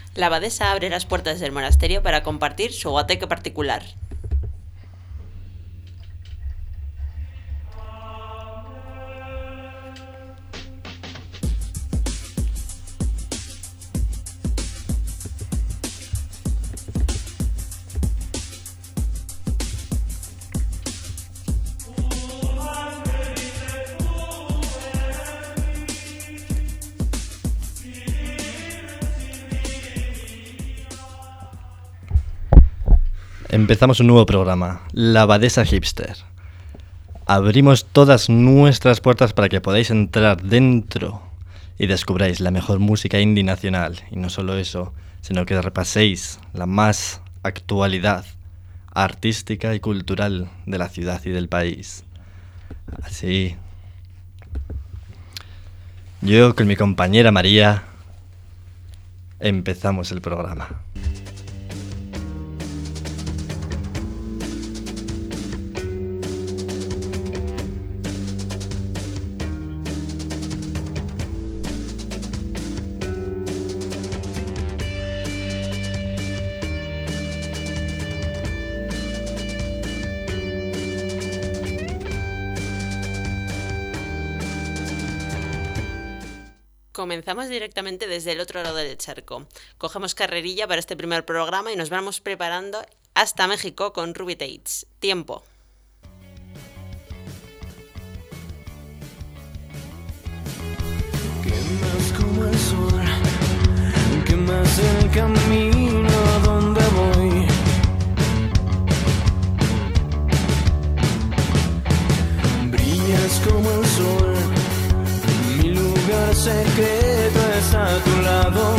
La abadesa abre las puertas del monasterio para compartir su guateque particular. Empezamos un nuevo programa, La Abadesa Hipster. Abrimos todas nuestras puertas para que podáis entrar dentro y descubráis la mejor música indie nacional. Y no solo eso, sino que repaséis la más actualidad artística y cultural de la ciudad y del país. Así, yo con mi compañera María empezamos el programa. Comenzamos directamente desde el otro lado del charco. Cogemos carrerilla para este primer programa y nos vamos preparando hasta México con Ruby Tates. Tiempo. Quemas como el sol, quemas el camino a donde voy. Brillas como el sol, mi lugar secreto está a tu lado,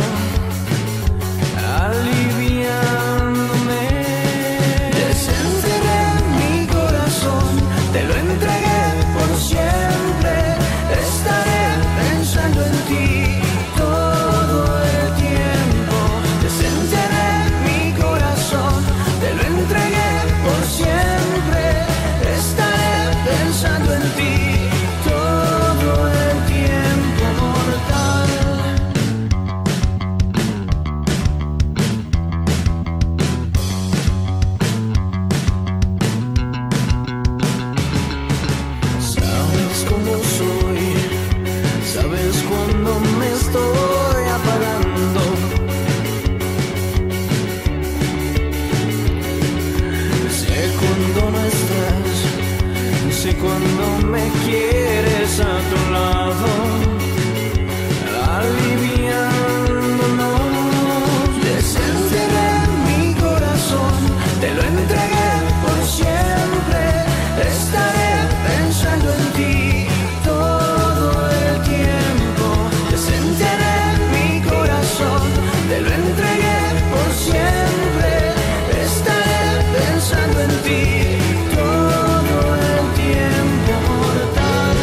aliviándome. Desenterré mi corazón, te lo entregué por siempre. Estaré pensando en ti todo el tiempo. Desenterré mi corazón, te lo entregué por siempre. Estaré pensando en ti todo el tiempo mortal. Sabes cómo soy, sabes cuando me estoy apagando. Sé cuando no estás, sé cuando me quieres a tu lado, aliviándonos. Desenterré mi corazón, te lo entregué por siempre. Estaré pensando en ti todo el tiempo. Desenterré mi corazón, te lo entregué por siempre. Estaré pensando en ti todo el tiempo mortal.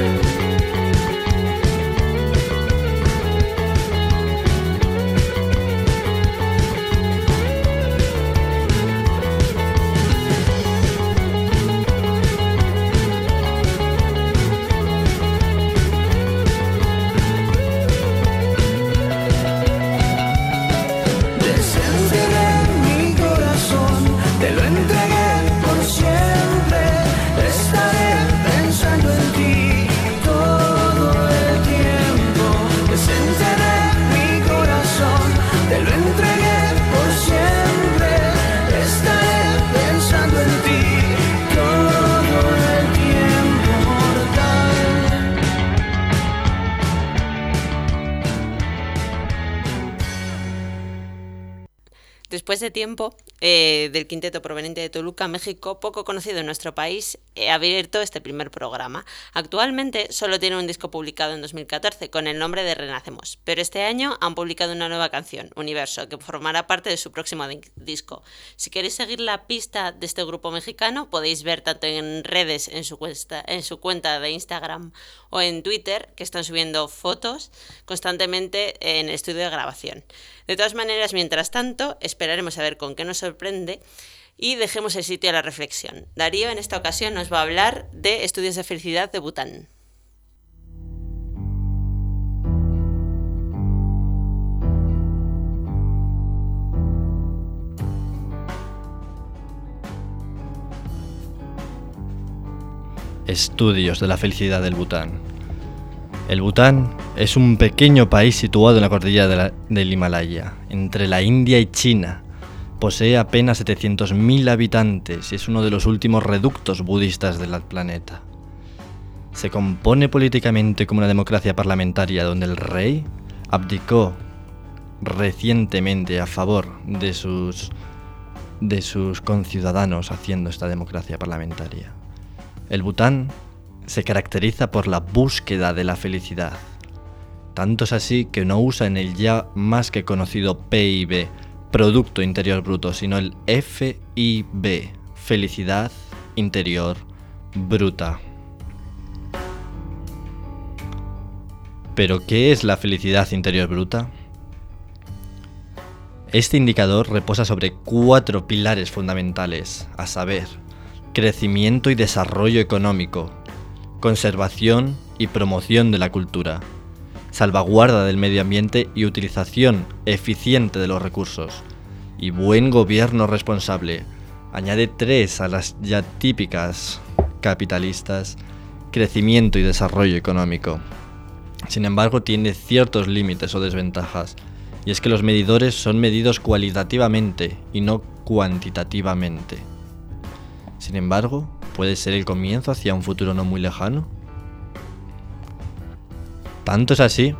Desenterré mi corazón, te lo entregué por siempre. Estaré pensando en ti todo el tiempo. Desenterré mi corazón, te lo entregué por siempre. Estaré pensando en ti todo el tiempo mortal. Después de tiempo, del quinteto proveniente de Toluca, México, poco conocido en nuestro país, ha abierto este primer programa. Actualmente solo tiene un disco publicado en 2014 con el nombre de Renacemos, pero este año han publicado una nueva canción, Universo, que formará parte de su próximo disco. Si queréis seguir la pista de este grupo mexicano, podéis ver tanto en redes, en su cuenta de Instagram o en Twitter, que están subiendo fotos constantemente en el estudio de grabación. De todas maneras, mientras tanto, esperaremos a ver con qué nos sorprende y dejemos el sitio a la reflexión. Darío en esta ocasión nos va a hablar de Estudios de Felicidad de Bután. estudios de la felicidad del Bután. El Bután es un pequeño país situado en la cordillera del Himalaya, entre la India y China. Posee apenas 700.000 habitantes y es uno de los últimos reductos budistas del planeta. Se compone políticamente como una democracia parlamentaria donde el rey abdicó recientemente a favor de sus conciudadanos haciendo esta democracia parlamentaria. El Bután se caracteriza por la búsqueda de la felicidad. Tanto es así que no usa en el ya más que conocido PIB, Producto Interior Bruto, sino el FIB, Felicidad Interior Bruta. ¿Pero qué es la felicidad interior bruta? Este indicador reposa sobre 4 pilares fundamentales, a saber, crecimiento y desarrollo económico, conservación y promoción de la cultura, salvaguarda del medio ambiente y utilización eficiente de los recursos, y buen gobierno responsable. Añade 3 a las ya típicas capitalistas, crecimiento y desarrollo económico. Sin embargo, tiene ciertos límites o desventajas, y es que los medidores son medidos cualitativamente y no cuantitativamente. Sin embargo, ¿puede ser el comienzo hacia un futuro no muy lejano? Tanto es así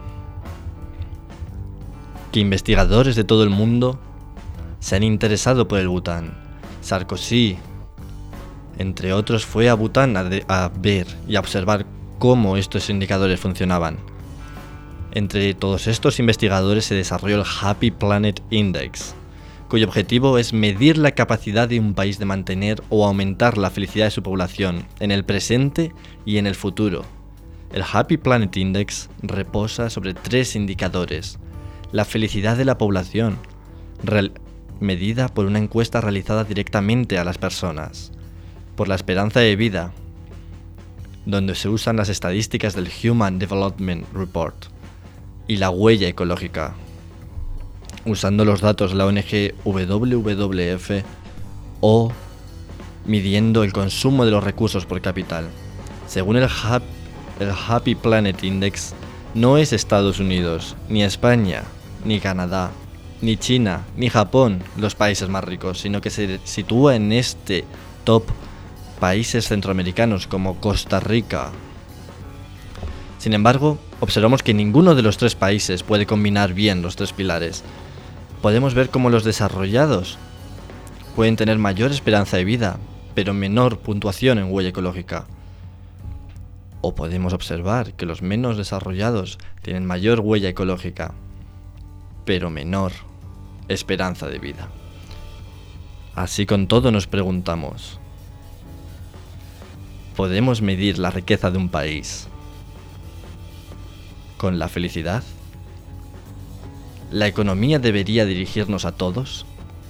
que investigadores de todo el mundo se han interesado por el Bután. Sarkozy, entre otros, fue a Bután a ver y a observar cómo estos indicadores funcionaban. Entre todos estos investigadores se desarrolló el Happy Planet Index, cuyo objetivo es medir la capacidad de un país de mantener o aumentar la felicidad de su población en el presente y en el futuro. El Happy Planet Index reposa sobre 3 indicadores. La felicidad de la población, medida por una encuesta realizada directamente a las personas. Por la esperanza de vida, donde se usan las estadísticas del Human Development Report. Y la huella ecológica, usando los datos de la ONG WWF o midiendo el consumo de los recursos por capital. Según el Happy Planet Index, no es Estados Unidos, ni España, ni Canadá, ni China, ni Japón los países más ricos, sino que se sitúa en este top países centroamericanos como Costa Rica. Sin embargo, observamos que ninguno de los 3 países puede combinar bien los 3 pilares. Podemos ver cómo los desarrollados pueden tener mayor esperanza de vida, pero menor puntuación en huella ecológica. O podemos observar que los menos desarrollados tienen mayor huella ecológica, pero menor esperanza de vida. Así con todo nos preguntamos, ¿podemos medir la riqueza de un país con la felicidad? ¿La economía debería dirigirnos a todos?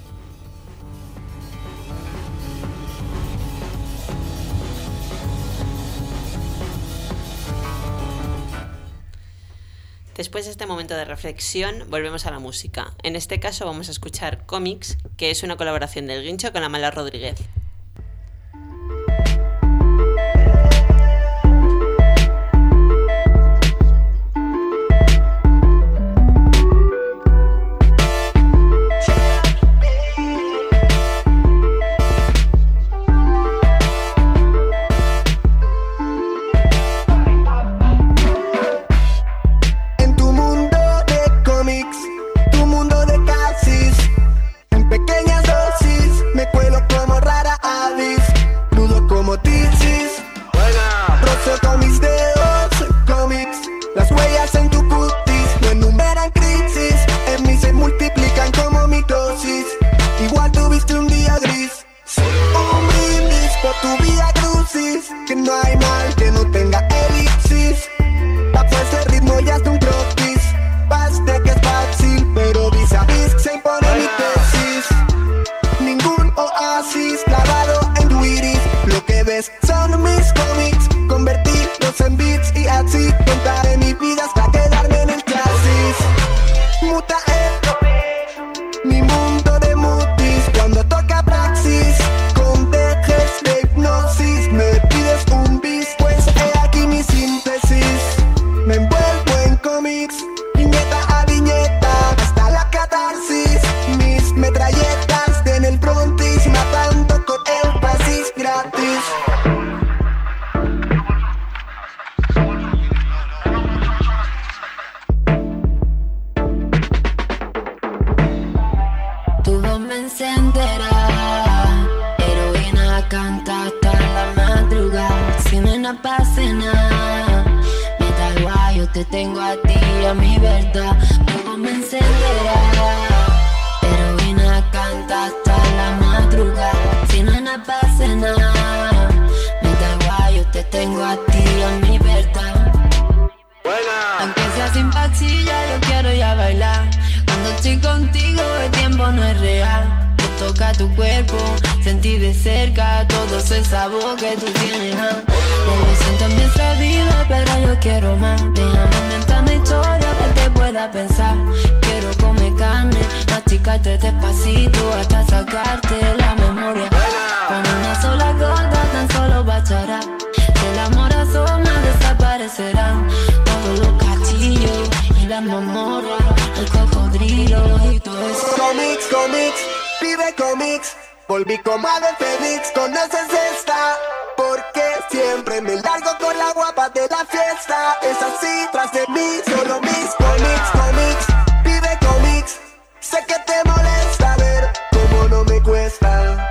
Después de este momento de reflexión, volvemos a la música. En este caso vamos a escuchar Comics, que es una colaboración del Guincho con Amala Rodríguez. Cuando toca praxis, con dejes de hipnosis, me pides un bis. tengo a ti, a mi verdad. Luego me encenderá. Heroína canta hasta la madrugada. Si no pasa nada, me da igual, yo te tengo a ti, a mi verdad. Aunque sea sin pastilla, yo quiero ya bailar. Cuando estoy contigo el tiempo no es real. Te toca tu cuerpo, sentir de cerca todo ese sabor que tú tienes. Lo siento en nuestra vida, pero yo quiero más. Déjame inventar mi historia que te pueda pensar. Quiero comer carne, masticarte despacito hasta sacarte la memoria. Con una sola gota tan solo bastará. El amor asoma, desaparecerán todos los castillos y las mazmorras, el cocodrilo y todo eso. Comics, comics, pibe comics. Volví como ave fénix, ¿conoces esta? Porque siempre me largo con la guapa de la fiesta. Es así, tras de mí, solo mis comics, comics, pibe comics. Sé que te molesta ver cómo no me cuesta.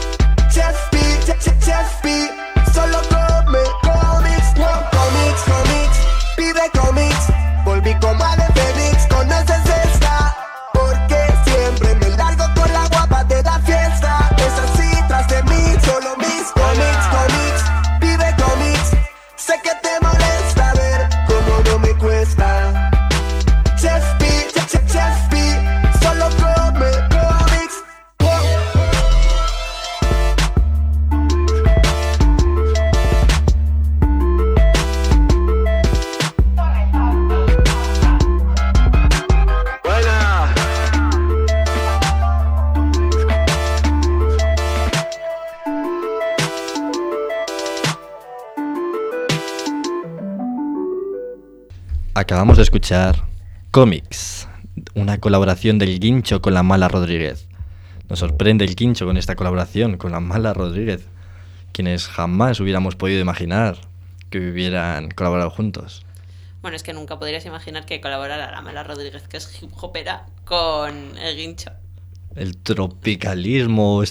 Chespi, solo come comics, no comics, comics, pibe comics. Volví como ave fénix, ¿conoces esta? Porque siempre me largo con la guapa de la fiesta. Es así, tras de mí, solo mis comics, comics, pibe comics. Sé que te molesta ver cómo no me cuesta. Chespi, solo come comics. Acabamos de escuchar Comics, una colaboración del Guincho con la Mala Rodríguez. Nos sorprende el Guincho con esta colaboración con la Mala Rodríguez, quienes jamás hubiéramos podido imaginar que hubieran colaborado juntos. Bueno, es que nunca podrías imaginar que colaborara la Mala Rodríguez, que es hip hopera, con el Guincho. El tropicalismo,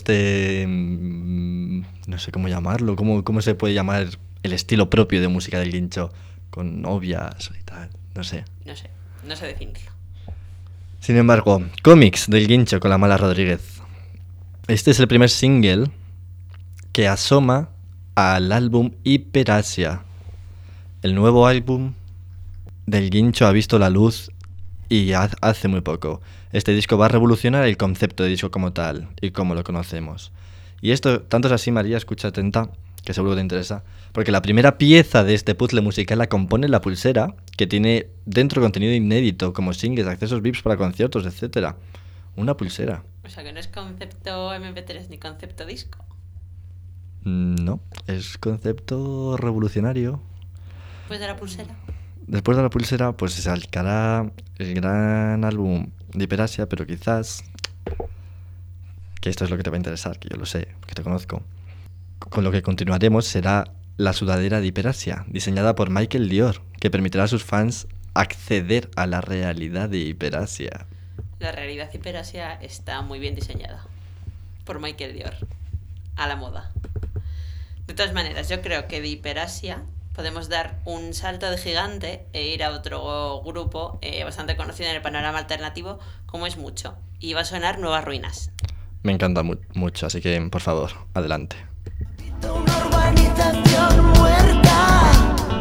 no sé cómo llamarlo, cómo se puede llamar el estilo propio de música del Guincho, con novias y tal, no sé. No sé definirlo. Sin embargo, Comics del Guincho con la Mala Rodríguez. Este es el primer single que asoma al álbum Hiperasia. El nuevo álbum del Guincho ha visto la luz y hace muy poco. Este disco va a revolucionar el concepto de disco como tal y como lo conocemos. Y esto, tanto es así, María, escucha atenta, que seguro te interesa, porque la primera pieza de este puzzle musical la compone la pulsera, que tiene dentro contenido inédito, como singles, accesos VIPs para conciertos, etc. Una pulsera. O sea, que no es concepto MP3 ni concepto disco. No, es concepto revolucionario. Pues de la pulsera. Después de la pulsera, pues se sacará el gran álbum de Hiperasia, pero quizás, que esto es lo que te va a interesar, que yo lo sé, que te conozco, con lo que continuaremos será la sudadera de Hiperasia, diseñada por Michael Dior, que permitirá a sus fans acceder a la realidad de Hiperasia. La realidad Hiperasia está muy bien diseñada por Michael Dior, a la moda. De todas maneras, yo creo que de Hiperasia podemos dar un salto de gigante e ir a otro grupo bastante conocido en el panorama alternativo, como es Mucho, y va a sonar Nuevas Ruinas. Me encanta mucho, así que, por favor, adelante. Una urbanización muerta,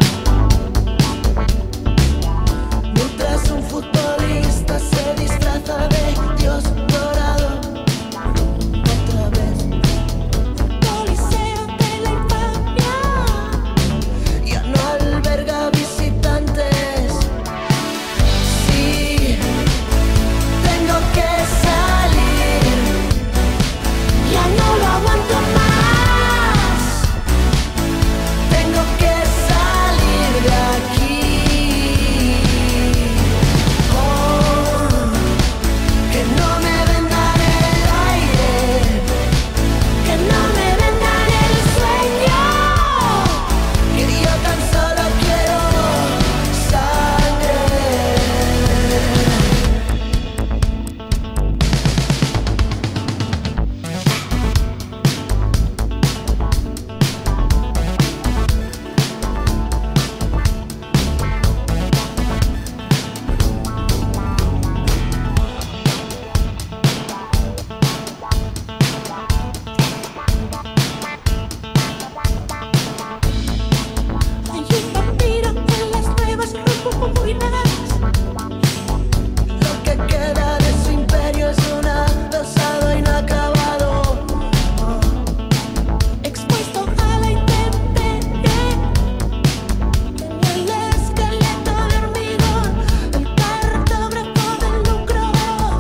mientras un futbolista se disfraza de Dios dorado. Otra vez, Coliseo de la infamia ya no alberga visitantes. Sí, tengo que salir, ya no lo aguanto más. Tengo y nada más. Lo que queda de su imperio es un adosado inacabado, expuesto a la intemperie. En el esqueleto de hormigón, el cartógrafo del lucro.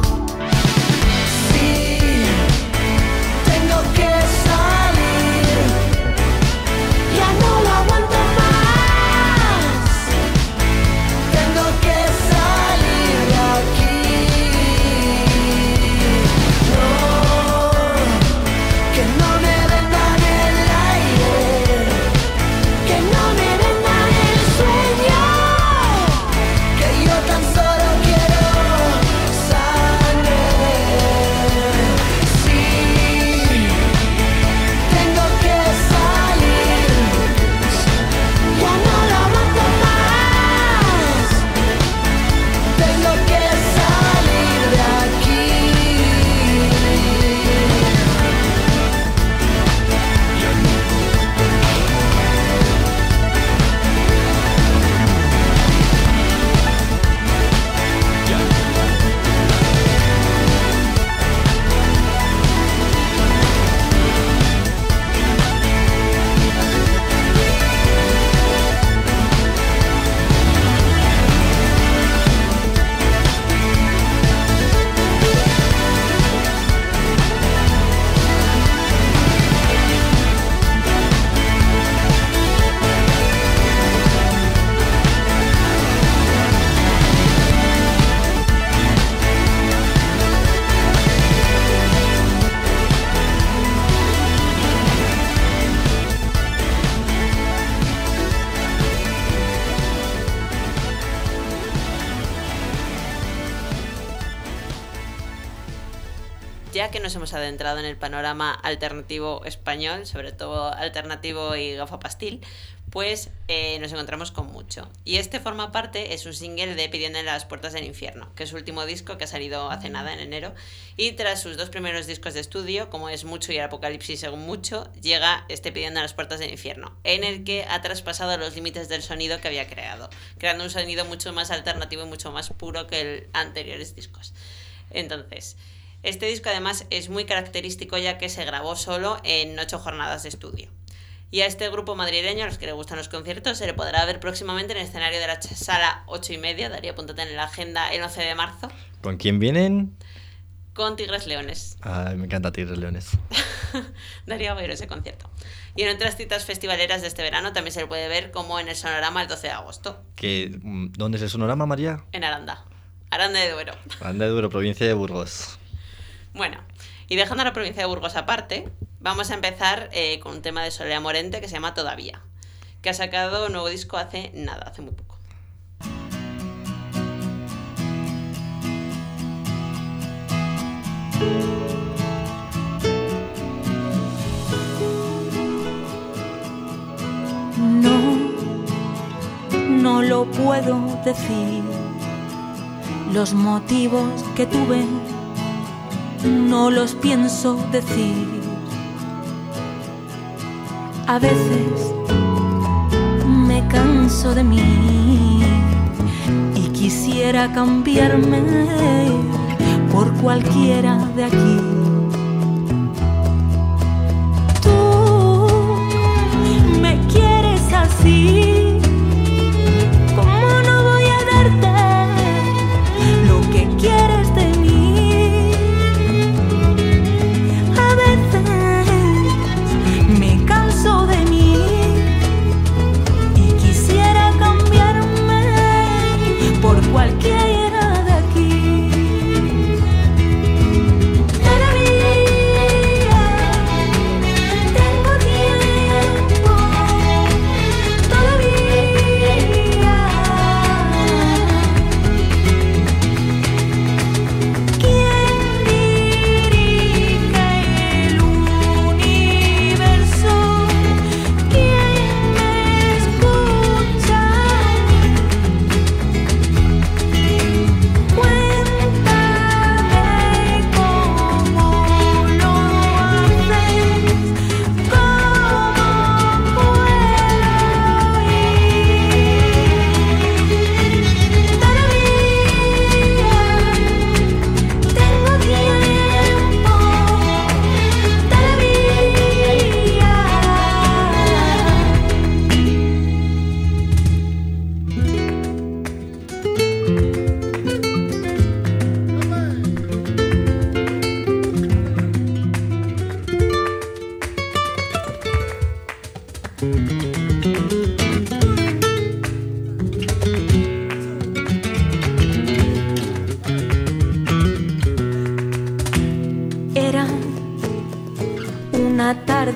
Sí, tengo que salir, ya no lo aguanto más. Tengo que salir de aquí. No, que no me vendan el aire, que no me vendan el sueño, que yo tan solo quiero sangre. Sí, tengo que salir, ya no lo aguanto más. Tengo que salir de aquí. Ya que nos hemos adentrado en el panorama alternativo español, sobre todo alternativo y gafapastil, pues nos encontramos con mucho. Y este forma parte, es un single de Pidiendo en las puertas del infierno, que es su último disco que ha salido hace nada, en enero. Y tras sus dos primeros discos de estudio, como es Mucho y el Apocalipsis según Mucho, llega este Pidiendo en las puertas del infierno, en el que ha traspasado los límites del sonido que había creado, creando un sonido mucho más alternativo y mucho más puro que los anteriores discos. Entonces, este disco además es muy característico ya que se grabó solo en 8 jornadas de estudio. Y a este grupo madrileño, a los que le gustan los conciertos, se le podrá ver próximamente en el escenario de la sala 8:30, Daría, apúntate en la agenda, el 11 de marzo. ¿Con quién vienen? Con Tigres Leones. Ay, me encanta Tigres Leones. Daría a ir ese concierto. Y en otras citas festivaleras de este verano también se le puede ver, como en el Sonorama el 12 de agosto. ¿Dónde es el Sonorama, María? En Aranda. Aranda de Duero. Aranda de Duero, provincia de Burgos. Bueno, y dejando la provincia de Burgos aparte, vamos a empezar con un tema de Soledad Morente que se llama Todavía, que ha sacado un nuevo disco hace nada, hace muy poco. No lo puedo decir. Los motivos que tuve no los pienso decir. A veces me canso de mí y quisiera cambiarme por cualquiera de aquí. Tú me quieres así, ¿cómo no voy a darte lo que quieres de mí? A veces me canso de mí y quisiera cambiarme por cualquiera de aquí. Todavía tengo tiempo, todavía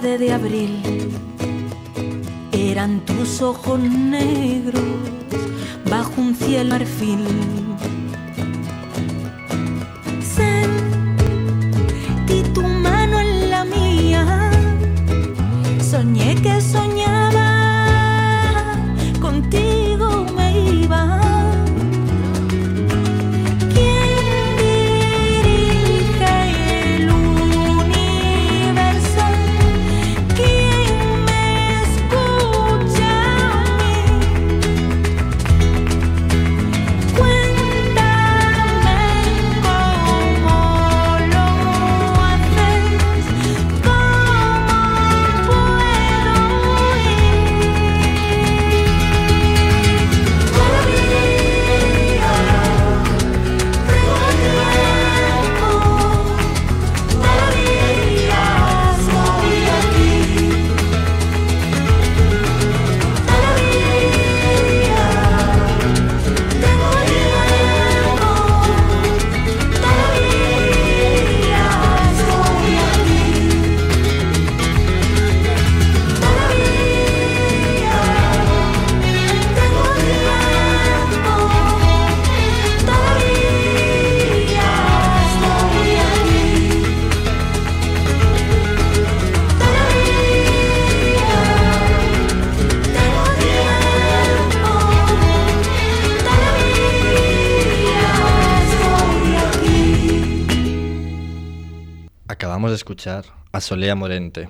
tarde de abril eran tus ojos negros bajo un cielo marfil. Sentí tu mano en la mía, soñé que soñaba, contigo me iba. ¿Quién dirige el universo? ¿Quién me escucha a mí? Cuéntame cómo lo haces, cómo puedo Acabamos de escuchar a Solea Morente.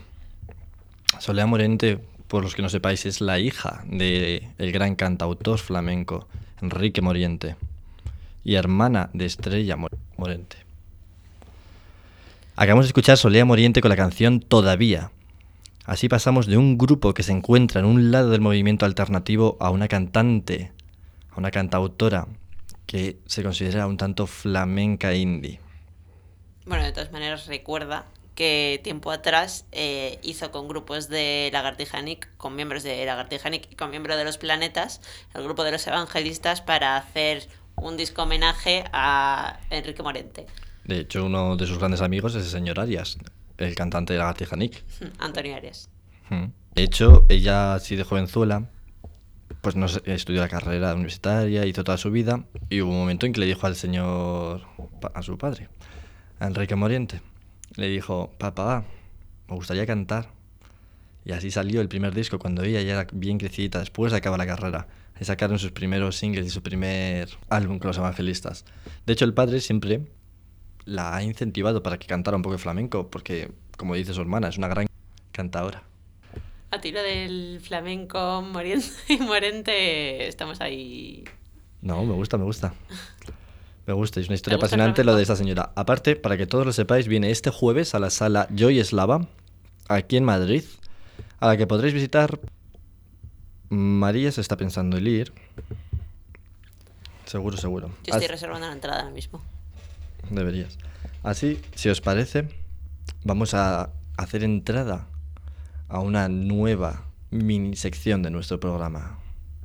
Solea Morente, por los que no sepáis, es la hija del gran cantautor flamenco Enrique Morente y hermana de Estrella Morente. Acabamos de escuchar Solea Morente con la canción Todavía. Así pasamos de un grupo que se encuentra en un lado del movimiento alternativo a una cantante, a una cantautora que se considera un tanto flamenca indie. Bueno, de todas maneras, recuerda que tiempo atrás hizo con grupos de Lagartija Nick, con miembros de Lagartija Nick y con miembros de Los Planetas, el grupo de los Evangelistas, para hacer un disco homenaje a Enrique Morente. De hecho, uno de sus grandes amigos es el señor Arias, el cantante de Lagartija Nick. Antonio Arias. De hecho, ella, así de jovenzuela, pues no sé, estudió la carrera universitaria, hizo toda su vida, y hubo un momento en que le dijo al señor, a su padre, a Enrique Morente, le dijo: papá, me gustaría cantar. Y así salió el primer disco cuando ella ya era bien crecidita, después de acabar la carrera. Y sacaron sus primeros singles y su primer álbum con los Evangelistas. De hecho, el padre siempre la ha incentivado para que cantara un poco de flamenco, porque, como dice su hermana, es una gran cantadora. A tiro del flamenco Morente, estamos ahí. No, me gusta. Me gusta, es una historia gusta el apasionante flamenco? lo de esta señora. Aparte, para que todos lo sepáis, viene este jueves a la sala Joy Eslava, aquí en Madrid, a la que podréis visitar. María se está pensando en ir. Seguro. Yo estoy reservando la entrada ahora mismo. Deberías. Así, si os parece, vamos a hacer entrada a una nueva mini sección de nuestro programa.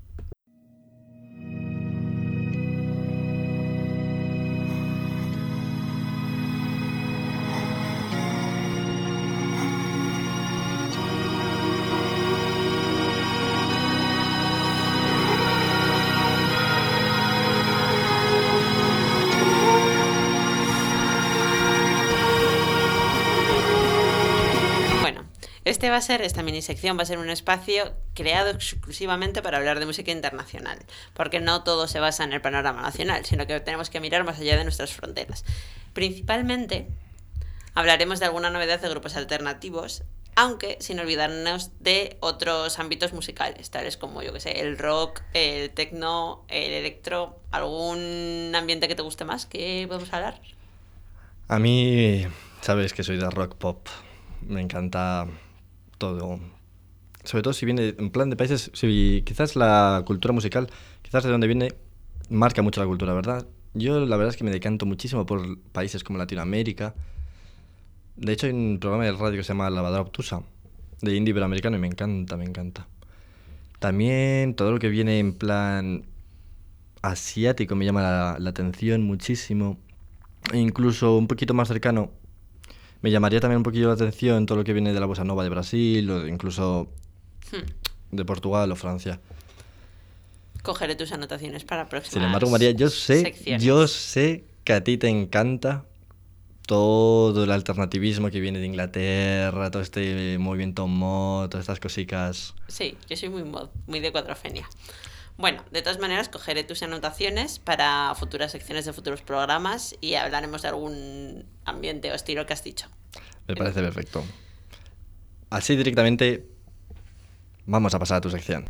Esta minisección va a ser un espacio creado exclusivamente para hablar de música internacional, porque no todo se basa en el panorama nacional, sino que tenemos que mirar más allá de nuestras fronteras. Principalmente hablaremos de alguna novedad de grupos alternativos, aunque sin olvidarnos de otros ámbitos musicales, tales como, yo que sé, el rock, el techno, el electro. ¿Algún ambiente que te guste más que podemos hablar? A mí, sabes que soy de rock pop, me encanta todo, sobre todo si viene en plan de países, si quizás la cultura musical, quizás de donde viene, marca mucho la cultura, ¿verdad? Yo la verdad es que me decanto muchísimo por países como Latinoamérica. De hecho hay un programa de radio que se llama Lavadora Obtusa, de indie iberoamericano, y me encanta. También todo lo que viene en plan asiático me llama la atención muchísimo. E incluso un poquito más cercano, Me llamaría también un poquillo la atención todo lo que viene de la bossa nova de Brasil o incluso de Portugal o Francia. Cogeré tus anotaciones para próximas Sin embargo, María, yo secciones. sé que a ti te encanta todo el alternativismo que viene de Inglaterra, todo este movimiento mod, todas estas cositas. Sí, yo soy muy mod, muy de Cuatrofenia. Bueno, de todas maneras, cogeré tus anotaciones para futuras secciones de futuros programas y hablaremos de algún ambiente o estilo que has dicho. Me parece perfecto. Así directamente vamos a pasar a tu sección.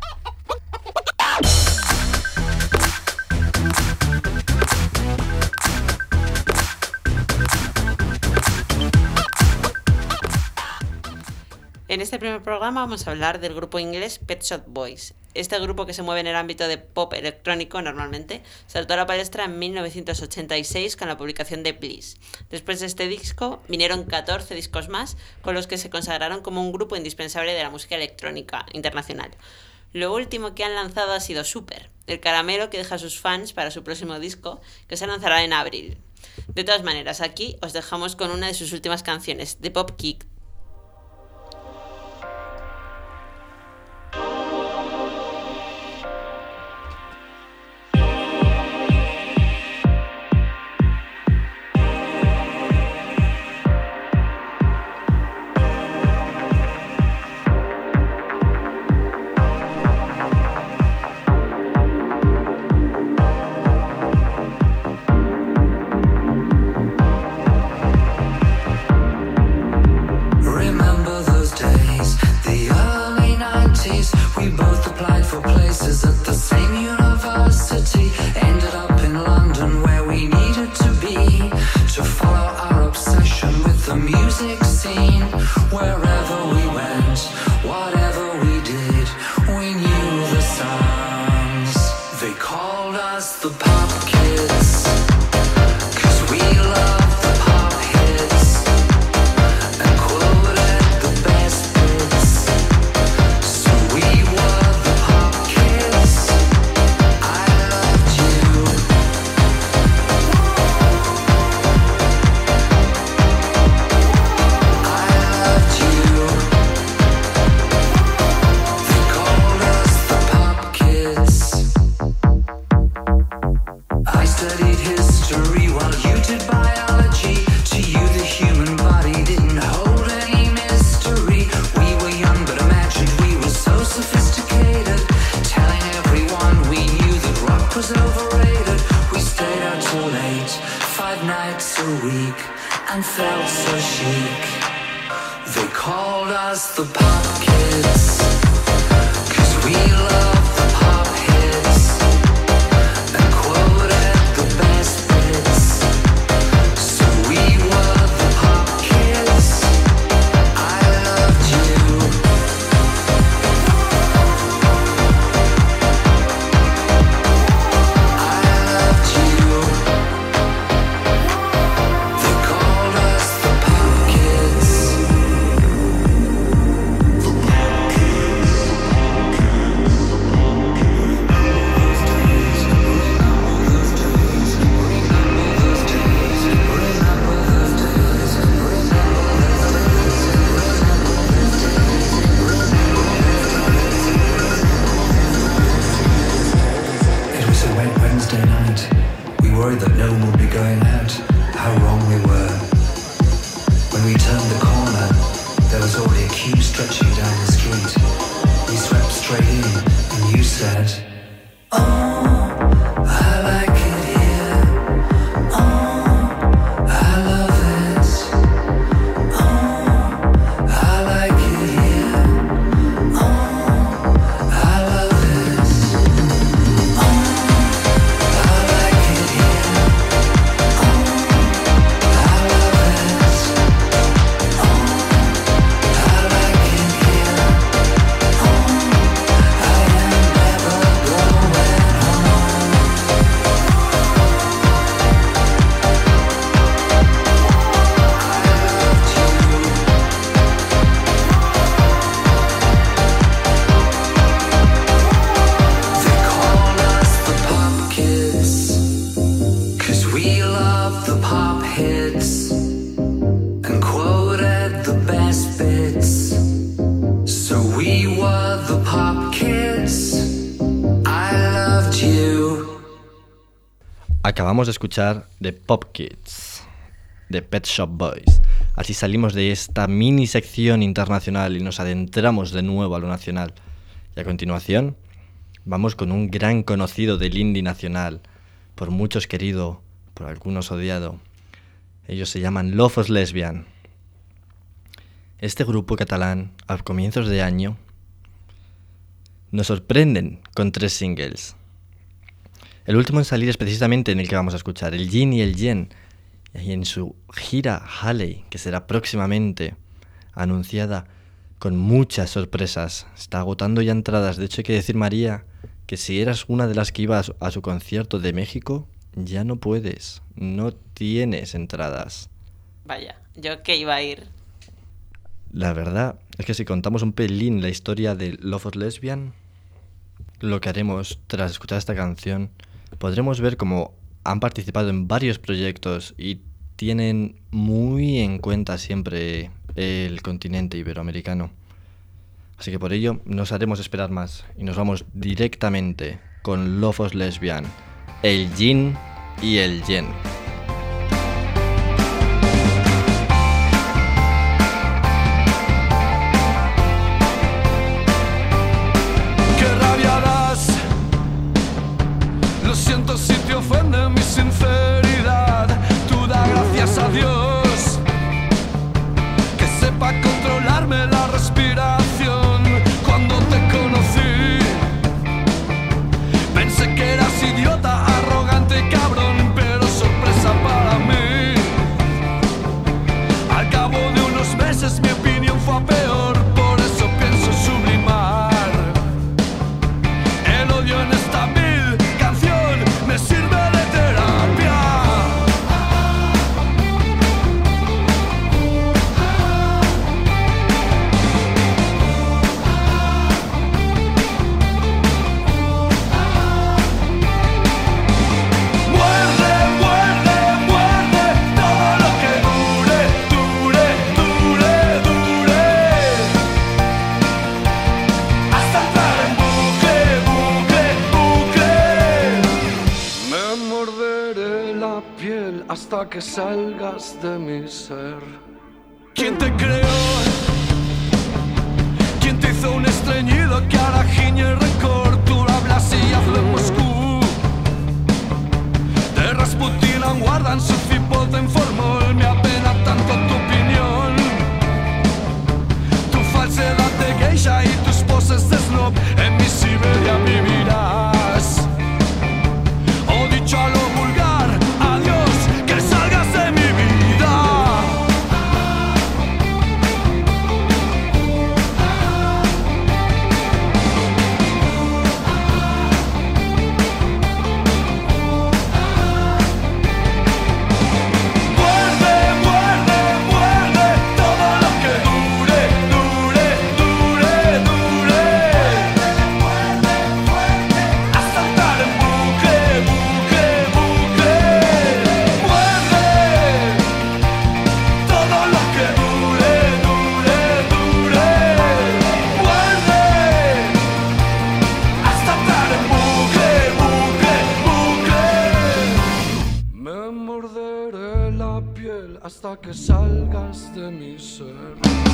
En este primer programa vamos a hablar del grupo inglés Pet Shop Boys. Este grupo, que se mueve en el ámbito de pop electrónico normalmente, saltó a la palestra en 1986 con la publicación de Bliss. Después de este disco vinieron 14 discos más, con los que se consagraron como un grupo indispensable de la música electrónica internacional. Lo último que han lanzado ha sido Super, el caramelo que deja a sus fans para su próximo disco, que se lanzará en abril. De todas maneras, aquí os dejamos con una de sus últimas canciones, The Pop Kick. Acabamos de escuchar The Pop Kids, de Pet Shop Boys. Así salimos de esta mini sección internacional y nos adentramos de nuevo a lo nacional. Y a continuación, vamos con un gran conocido del indie nacional, por muchos querido, por algunos odiado. Ellos se llaman Lofos Lesbian. Este grupo catalán, a comienzos de año, nos sorprenden con 3 singles. El último en salir es precisamente en el que vamos a escuchar, el Yin y el Yen, y en su gira Halley, que será próximamente anunciada con muchas sorpresas. Está agotando ya entradas. De hecho, hay que decir, María, que si eras una de las que iba a su concierto de México, ya no puedes, no tienes entradas. Vaya, yo que iba a ir. La verdad es que si contamos un pelín la historia de Love of Lesbian, lo que haremos tras escuchar esta canción, podremos ver cómo han participado en varios proyectos y tienen muy en cuenta siempre el continente iberoamericano. Así que por ello nos haremos esperar más y nos vamos directamente con Love of Lesbian, el Yin y el Yen. Si te ofende mi sinceridad, tú da gracias a Dios que sepa controlarme la respiración. Cuando te conocí, pensé que eras idiota, arrogante y cabrón, pero sorpresa para mí. Al cabo de unos meses mi opinión fue a peor, por eso pienso sublimar el odio en esta vil canción. Me sirve de terapia. Muerde, muerde, muerde todo lo que dure, dure, dure, dure, hasta entrar en bucle, bucle, bucle. Me morderé la piel hasta que salgas de mi ser. ¿Quién te creó? ¿Quién te hizo un estreñido que ahora giñe rencor? Tú hablas y hazlo en Moscú. De Rasputin guardan su cipote en formol. Me apena tanto tu opinión. Tu falsedad de geisha y tus poses de snob. En mi Siberia vivirás. O dicho a lo vulgar, adiós, que salgas de mi vida. Muerde, muerde, muerde todo lo que dure, dure, dure, dure, hasta entrar en bucle, bucle, bucle. Muerde todo lo que dure, dure, dure. Muerde hasta entrar en bucle, bucle, bucle. Me morderé la piel hasta que salgas de mi ser.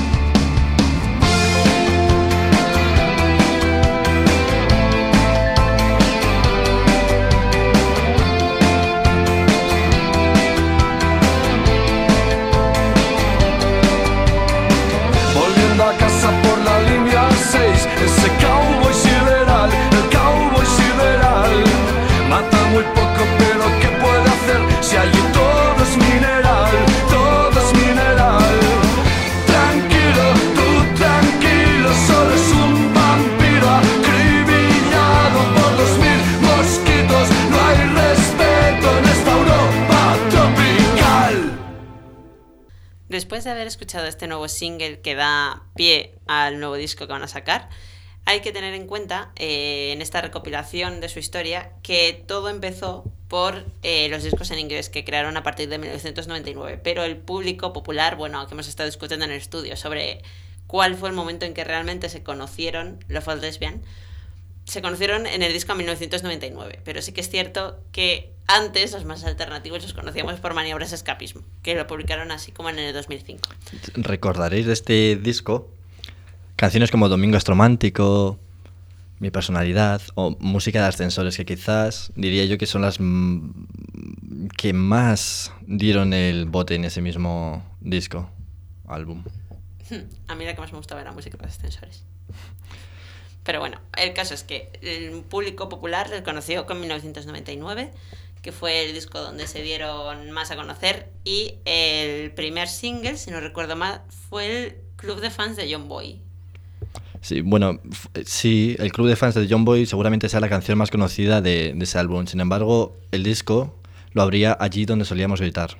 Volviendo a casa por la línea 6, ese cowboy sideral, el cowboy sideral. Mata muy poco, pero ¿qué puede hacer si allí todo es mineral, todo es mineral? Tranquilo, tú tranquilo, solo es un vampiro acribillado por 2000 mosquitos. No hay respeto en esta Europa tropical. Después de haber escuchado este nuevo single que da pie al nuevo disco que van a sacar, hay que tener en cuenta en esta recopilación de su historia que todo empezó por los discos en inglés que crearon a partir de 1999, pero el público popular, bueno, que hemos estado discutiendo en el estudio sobre cuál fue el momento en que realmente se conocieron los Love Lesbian, se conocieron en el disco 1999, pero sí que es cierto que antes los más alternativos los conocíamos por Maniobras de Escapismo, que lo publicaron así como en el 2005. Recordaréis de este disco canciones como Domingo es Romántico, Mi Personalidad o Música de Ascensores, que quizás diría yo que son las que más dieron el bote en ese mismo disco, álbum. A mí la que más me gustaba era Música de Ascensores. Pero bueno, el caso es que el público popular les conoció con 1999, que fue el disco donde se dieron más a conocer, y el primer single, si no recuerdo mal, fue el Club de Fans de John Boy. Sí, bueno, sí, el Club de Fans de John Boy seguramente sea la canción más conocida de ese álbum. Sin embargo, el disco lo abría Allí donde solíamos gritar.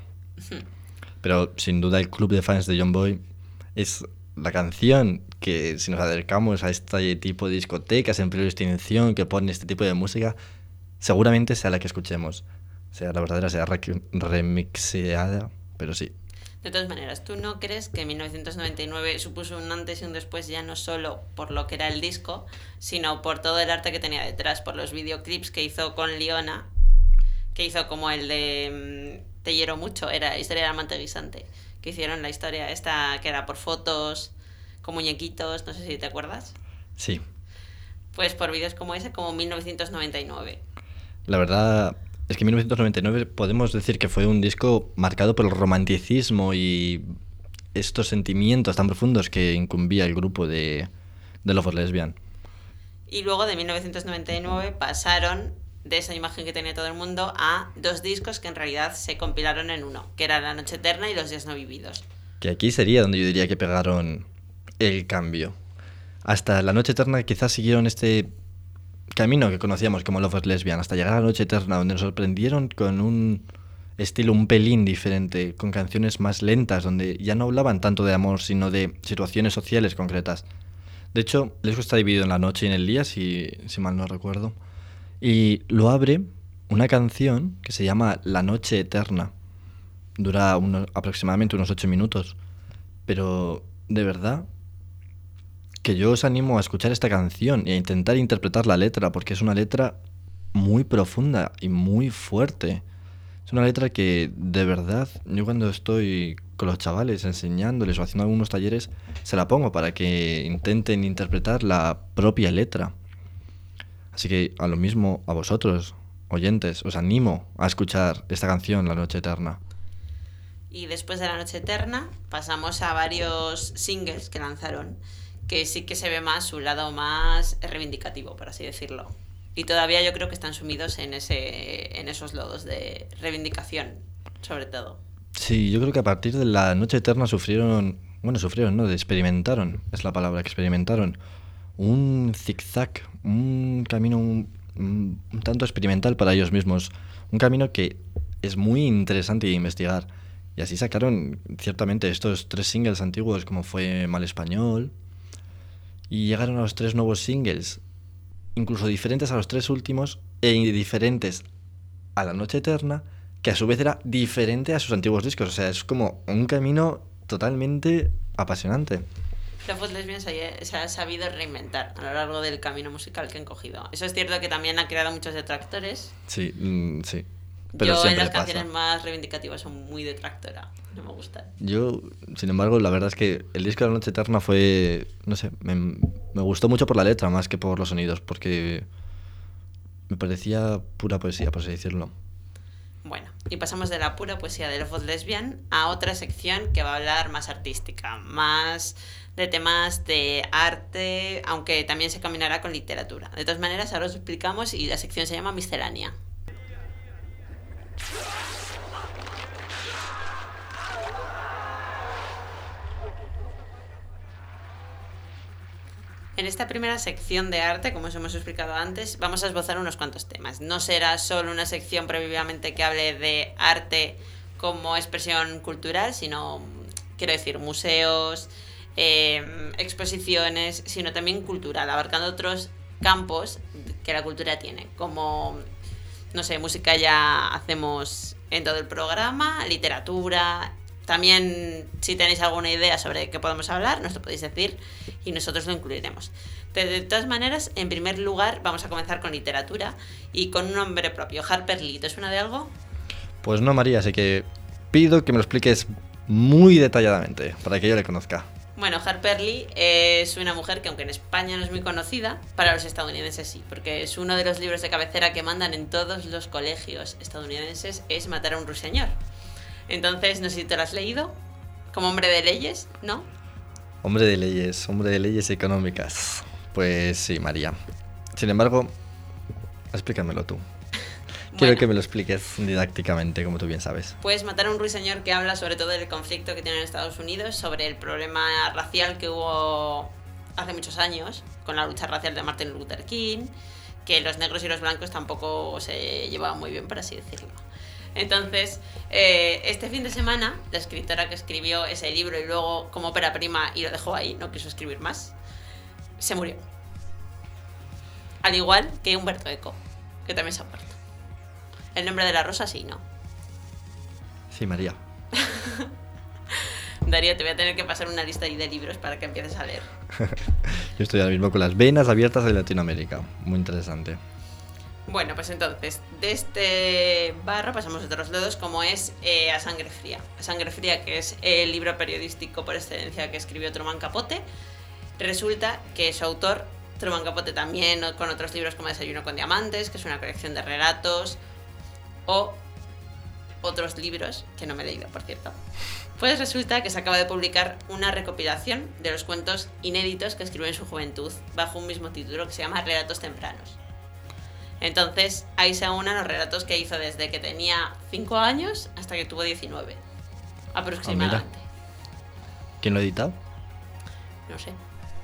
Pero sin duda el Club de Fans de John Boy es la canción que, si nos acercamos a este tipo de discotecas en peligro de extinción que ponen este tipo de música, seguramente sea la que escuchemos. Sea la verdadera, sea remixeada, pero sí. De todas maneras, ¿tú no crees que 1999 supuso un antes y un después ya no solo por lo que era el disco, sino por todo el arte que tenía detrás, por los videoclips que hizo con Liona, que hizo como el de Te quiero mucho, era Historia del amante guisante, que hicieron la historia esta que era por fotos, con muñequitos, no sé si te acuerdas? Sí. Pues por vídeos como ese, como 1999. La verdad es que 1999 podemos decir que fue un disco marcado por el romanticismo y estos sentimientos tan profundos que incumbía el grupo de Love is Lesbian. Y luego de 1999 pasaron de esa imagen que tenía todo el mundo a dos discos que en realidad se compilaron en uno, que era La Noche Eterna y Los Días No Vividos. Que aquí sería donde yo diría que pegaron el cambio. Hasta La Noche Eterna quizás siguieron este camino que conocíamos como Love is Lesbian, hasta llegar a La Noche Eterna, donde nos sorprendieron con un estilo un pelín diferente, con canciones más lentas, donde ya no hablaban tanto de amor, sino de situaciones sociales concretas. De hecho, el disco está dividido en la noche y en el día, si mal no recuerdo. Y lo abre una canción que se llama La Noche Eterna. Dura aproximadamente unos 8 minutos. Pero, de verdad, que yo os animo a escuchar esta canción e a intentar interpretar la letra, porque es una letra muy profunda y muy fuerte. Es una letra que, de verdad, yo cuando estoy con los chavales enseñándoles o haciendo algunos talleres, se la pongo para que intenten interpretar la propia letra. Así que a lo mismo a vosotros, oyentes, os animo a escuchar esta canción, La Noche Eterna. Y después de La Noche Eterna pasamos a varios singles que lanzaron, que sí que se ve más su lado más reivindicativo, por así decirlo. Y todavía yo creo que están sumidos en esos lodos de reivindicación, sobre todo. Sí, yo creo que a partir de La Noche Eterna experimentaron, es la palabra, experimentaron un zigzag, un camino un tanto experimental para ellos mismos, un camino que es muy interesante de investigar. Y así sacaron ciertamente estos 3 singles antiguos, como fue Mal Español, y llegaron a los 3 nuevos singles, incluso diferentes a los 3 últimos e diferentes a La Noche Eterna, que a su vez era diferente a sus antiguos discos. O sea, es como un camino totalmente apasionante. Love is Lesbian se ha sabido reinventar a lo largo del camino musical que han cogido. Eso es cierto que también ha creado muchos detractores. Sí, sí. Pero yo en las pasa. canciones más reivindicativas son muy detractora, no me gustan. Yo, sin embargo, la verdad es que el disco de La Noche Eterna fue, no sé, me gustó mucho por la letra más que por los sonidos, porque me parecía pura poesía, por así decirlo. Bueno, y pasamos de la pura poesía de Love is Lesbian a otra sección que va a hablar más artística, más de temas de arte, aunque también se combinará con literatura. De todas maneras, ahora os explicamos y la sección se llama Miscelánea. En esta primera sección de arte, como os hemos explicado antes, vamos a esbozar unos cuantos temas. No será solo una sección previamente que hable de arte como expresión cultural, sino, quiero decir, museos, exposiciones, sino también cultural, abarcando otros campos que la cultura tiene, como, no sé, música ya hacemos en todo el programa, literatura, También, si tenéis alguna idea sobre qué podemos hablar, nos lo podéis decir y nosotros lo incluiremos. De todas maneras, en primer lugar, vamos a comenzar con literatura y con un nombre propio, Harper Lee. ¿Te suena de algo? Pues no, María, así que pido que me lo expliques muy detalladamente para que yo le conozca. Bueno, Harper Lee es una mujer que, aunque en España no es muy conocida, para los estadounidenses sí, porque es uno de los libros de cabecera que mandan en todos los colegios estadounidenses, es Matar a un ruiseñor. Entonces, no sé si te lo has leído, como hombre de leyes, ¿no? Hombre de leyes económicas. Pues sí, María. Sin embargo, explícamelo tú. Quiero Bueno, que me lo expliques didácticamente, como tú bien sabes. Puedes Matar a un ruiseñor, que habla sobre todo del conflicto que tienen en Estados Unidos, sobre el problema racial que hubo hace muchos años, con la lucha racial de Martin Luther King, que los negros y los blancos tampoco se llevaban muy bien, por así decirlo. Entonces, este fin de semana, la escritora que escribió ese libro y luego como ópera prima y lo dejó ahí, no quiso escribir más, se murió. Al igual que Humberto Eco, que también se ha muerto. El nombre de la rosa, sí, no. Sí, María. Darío, te voy a tener que pasar una lista ahí de libros para que empieces a leer. Yo estoy ahora mismo con las venas abiertas de Latinoamérica. Muy interesante. Bueno, pues entonces, de este barro pasamos a otros lados, como es A Sangre Fría. A Sangre Fría, que es el libro periodístico por excelencia que escribió Truman Capote. Resulta que su autor, Truman Capote, también con otros libros como Desayuno con Diamantes, que es una colección de relatos, o otros libros, que no me he leído, por cierto. Pues resulta que se acaba de publicar una recopilación de los cuentos inéditos que escribió en su juventud, bajo un mismo título que se llama Relatos Tempranos. Entonces, ahí se unan los relatos que hizo desde que tenía 5 años hasta que tuvo 19, aproximadamente. ¿Quién lo ha editado? No sé.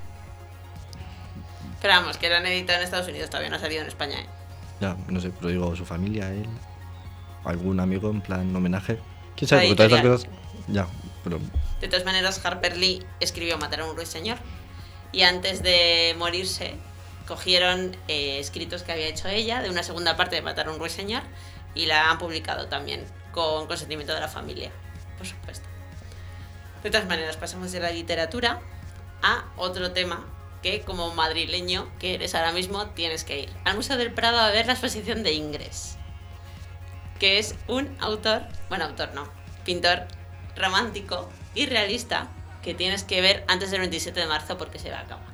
Pero vamos, que lo han editado en Estados Unidos, todavía no ha salido en España, ¿eh? Ya, no sé, pero digo, su familia, él, algún amigo en plan homenaje. ¿Quién sabe? La Porque todas estas editorial. cosas... Ya, pero... De todas maneras, Harper Lee escribió Matar a un ruiseñor y antes de morirse cogieron escritos que había hecho ella de una segunda parte de Matar a un ruiseñor y la han publicado también con consentimiento de la familia, por supuesto. De todas maneras, pasamos de la literatura a otro tema que, como madrileño que eres ahora mismo, tienes que ir al Museo del Prado a ver la exposición de Ingres, que es un pintor romántico y realista que tienes que ver antes del 27 de marzo porque se va a acabar.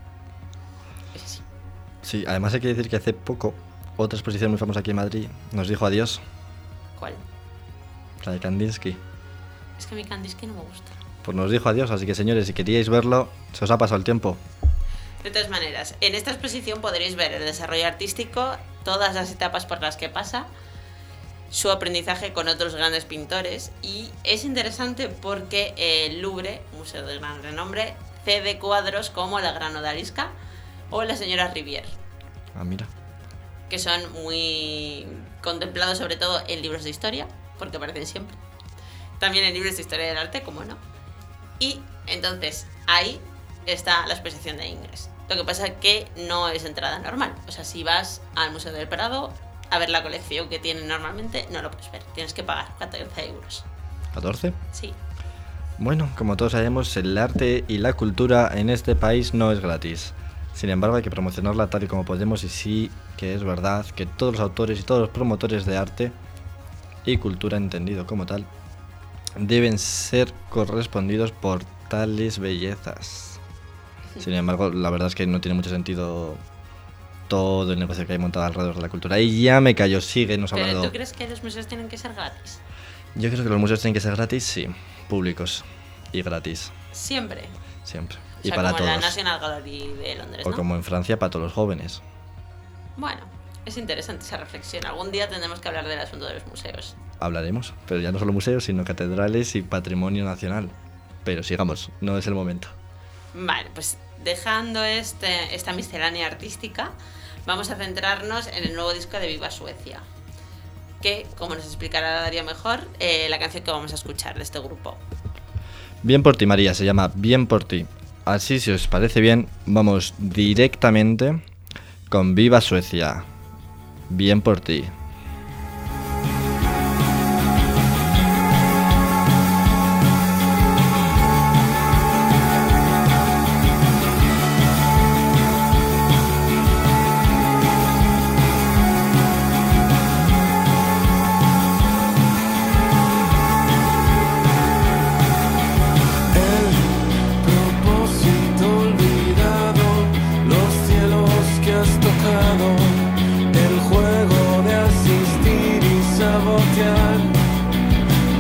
Es así. Sí, además hay que decir que hace poco otra exposición muy famosa aquí en Madrid nos dijo adiós, ¿Cuál? la de Kandinsky. Es que mi Kandinsky no me gusta. Pues nos dijo adiós, así que señores, si queríais verlo, se os ha pasado el tiempo. De todas maneras, en esta exposición podréis ver el desarrollo artístico, todas las etapas por las que pasa, su aprendizaje con otros grandes pintores, y es interesante porque el Louvre, museo de gran renombre, cede cuadros como la Gran Odalisca o la señora Rivière, Ah, mira. que son muy contemplados sobre todo en libros de historia, porque aparecen siempre. También en libros de historia del arte, como no. Y entonces ahí está la exposición de Ingres. Lo que pasa es que no es entrada normal. O sea, si vas al Museo del Prado a ver la colección que tienen normalmente, no lo puedes ver. Tienes que pagar 14 euros. ¿14? Sí. Bueno, como todos sabemos, el arte y la cultura en este país no es gratis. Sin embargo, hay que promocionarla tal y como podemos, y sí que es verdad que todos los autores y todos los promotores de arte y cultura, entendido como tal, deben ser correspondidos por tales bellezas. Sin embargo, la verdad es que no tiene mucho sentido todo el negocio que hay montado alrededor de la cultura. Y ya me callo, síguenos ¿Pero hablando. tú crees que los museos tienen que ser gratis? Yo creo que los museos tienen que ser gratis, sí, públicos y gratis, Siempre. siempre. O Y sea, para como la todos. National Gallery de Londres, O ¿no? como en Francia, para todos los jóvenes. Bueno, es interesante esa reflexión. Algún día tendremos que hablar del asunto de los museos. Hablaremos, pero ya no solo museos, sino catedrales y patrimonio nacional. Pero sigamos, no es el momento. Vale, pues dejando esta miscelánea artística, vamos a centrarnos en el nuevo disco de Viva Suecia, que, como nos explicará Darío mejor, la canción que vamos a escuchar de este grupo. Bien por ti, María, se llama Bien por ti. Así, si os parece bien, vamos directamente con Viva Suecia. Bien por ti.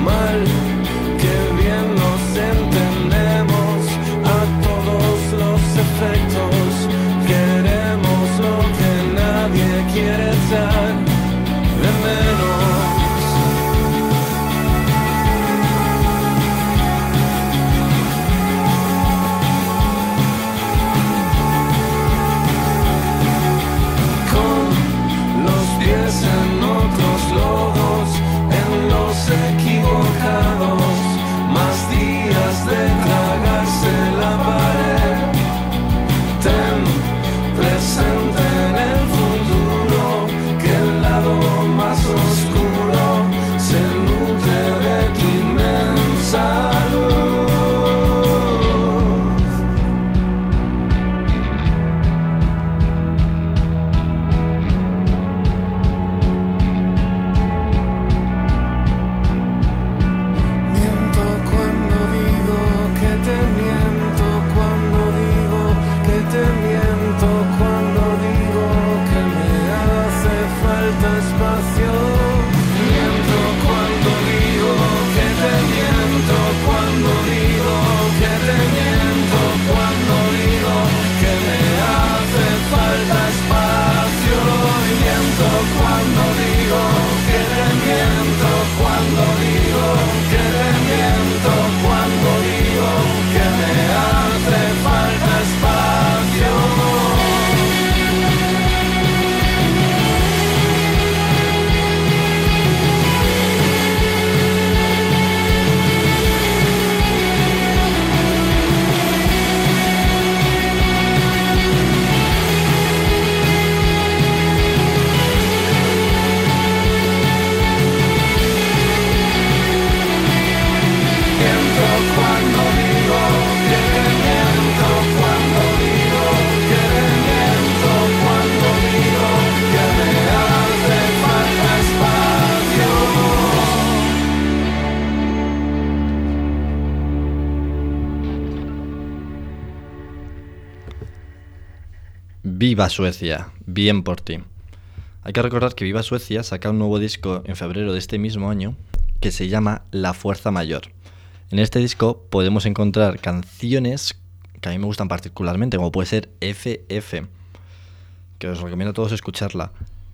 mal que bien nos entendemos a todos los efectos. Queremos lo que nadie quiere echar de menos. En otros lodos, en los equivocados, más días de tragarse la pared. Ten presente en el futuro que el lado más oscuro se nutre de tu inmensa luz. Viva Suecia, bien por ti. Hay que recordar que Viva Suecia saca un nuevo disco en febrero de este mismo año que se llama La Fuerza Mayor. En este disco podemos encontrar canciones que a mí me gustan particularmente, como puede ser FF, que os recomiendo a todos escucharla.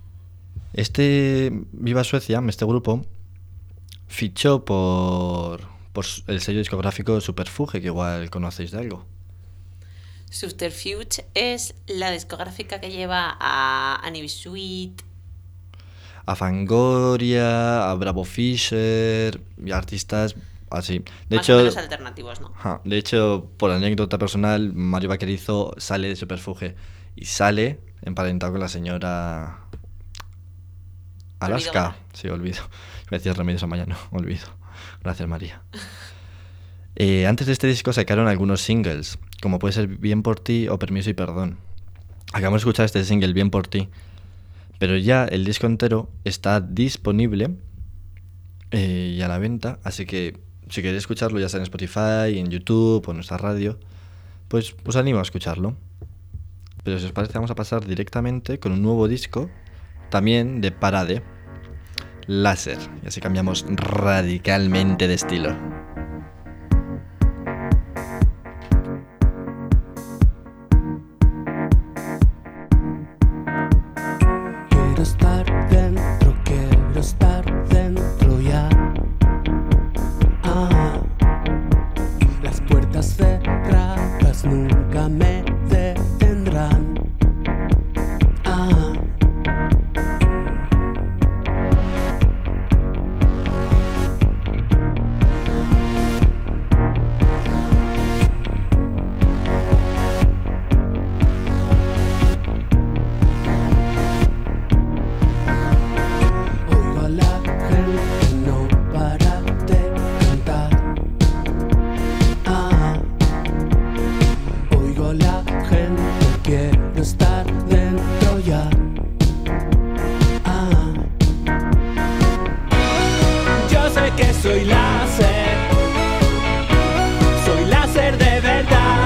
Este Viva Suecia, este grupo, fichó por el sello discográfico Superfuge, que igual conocéis de algo. Subterfuge es la discográfica que lleva a Annie Sweet, a Fangoria, a Bravo Fischer y artistas así. De más hecho, o menos alternativos, ¿no? De hecho, por anécdota personal, Mario Vaquerizo sale de Superfuge y sale emparentado con la señora Alaska. Olvido. Sí, olvido. Me decía Remedios Amaya, no, olvido. Gracias, María. Antes de este disco sacaron algunos singles, como puede ser Bien por ti o Permiso y Perdón. Acabamos de escuchar este single, Bien por ti, pero ya el disco entero está disponible y a la venta, así que si queréis escucharlo ya sea en Spotify, en YouTube o en nuestra radio, pues os animo a escucharlo. Pero si os parece vamos a pasar directamente con un nuevo disco, también de Parade, Láser, y así cambiamos radicalmente de estilo. Quiero estar dentro ya. Las puertas cerradas nunca me detendrán. Soy láser de verdad.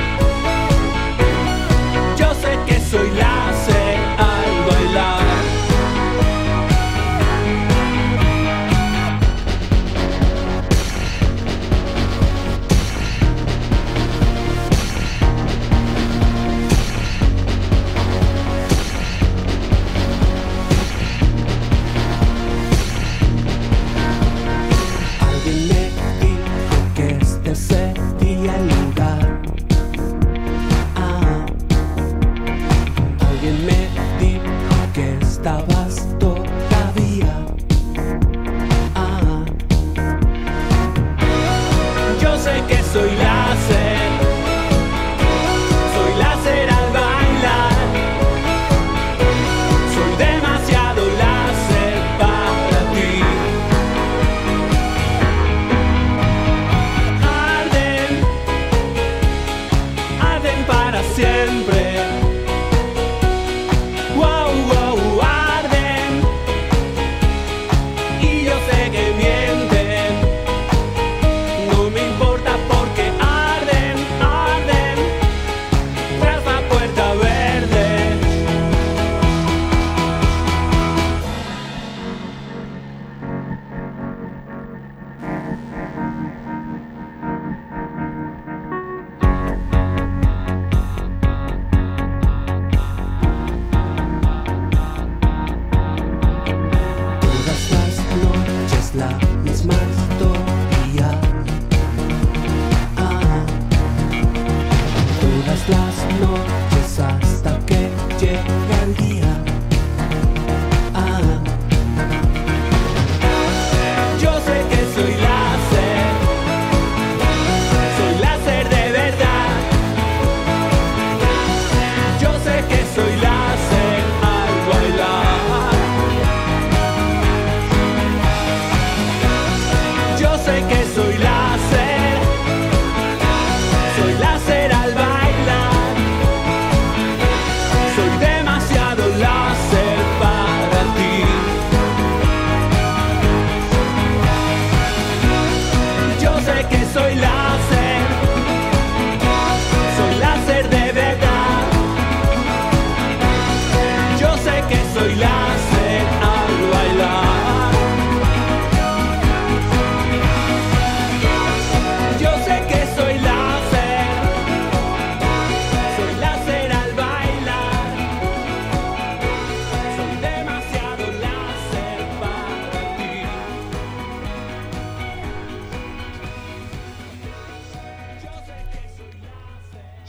Yo sé que soy láser al bailar.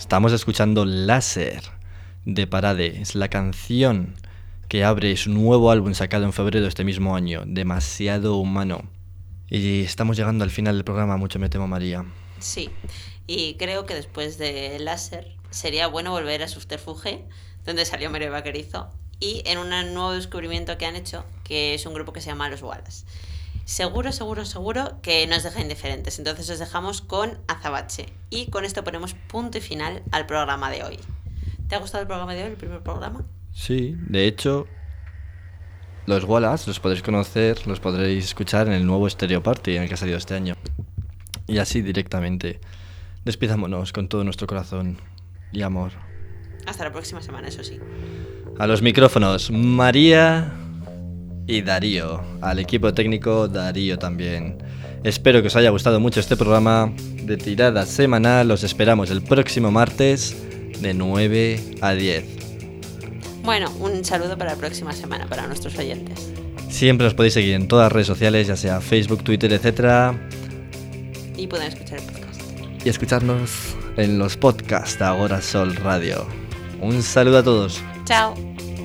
Estamos escuchando Láser de Parade. Es la canción que abre su nuevo álbum sacado en febrero de este mismo año, Demasiado Humano. Y estamos llegando al final del programa, mucho me temo, María. Sí, y creo que después de Láser sería bueno volver a Subterfuge, donde salió Mario Vaquerizo, y en un nuevo descubrimiento que han hecho, que es un grupo que se llama Los Wallace. Seguro que nos deja indiferentes. Entonces os dejamos con Azabache. Y con esto ponemos punto y final al programa de hoy. ¿Te ha gustado el programa de hoy, el primer programa? Sí, de hecho, los Wallace los podréis conocer, los podréis escuchar en el nuevo Stereo Party en el que ha salido este año. Y así directamente, despidámonos con todo nuestro corazón y amor. Hasta la próxima semana, eso sí. A los micrófonos, María y Darío. Al equipo técnico, Darío también. Espero que os haya gustado mucho este programa de tirada semanal. Os esperamos el próximo martes de 9 a 10. Bueno, un saludo para la próxima semana para nuestros oyentes. Siempre os podéis seguir en todas las redes sociales, ya sea Facebook, Twitter, etc. Y pueden escuchar el podcast. Y escucharnos en los podcasts de Agora Sol Radio. Un saludo a todos. Chao.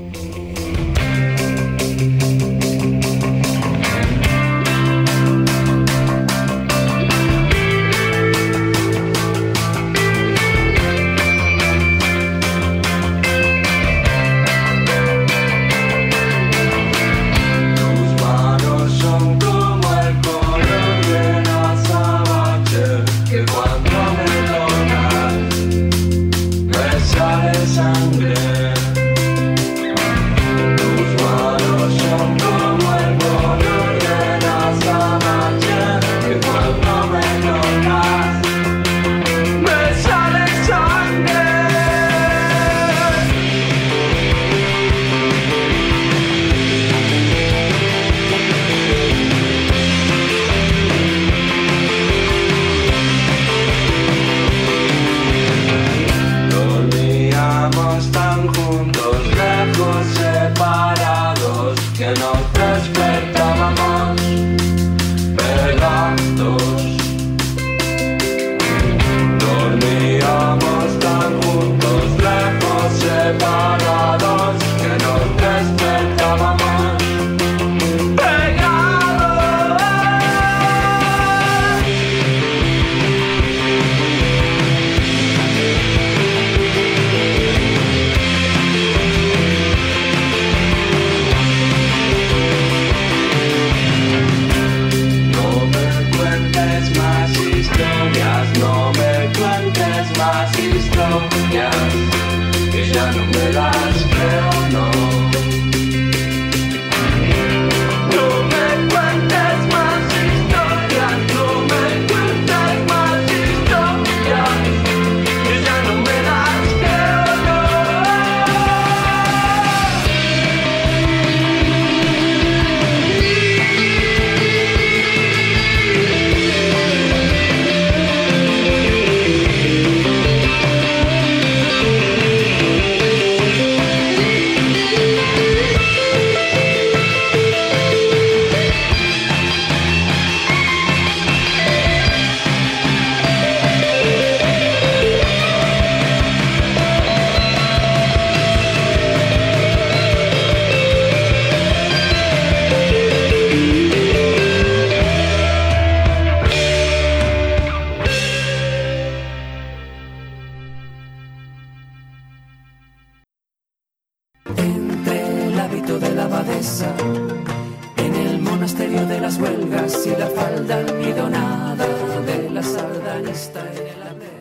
En el monasterio de las huelgas y la falda almidonada de la sardanista en el andén.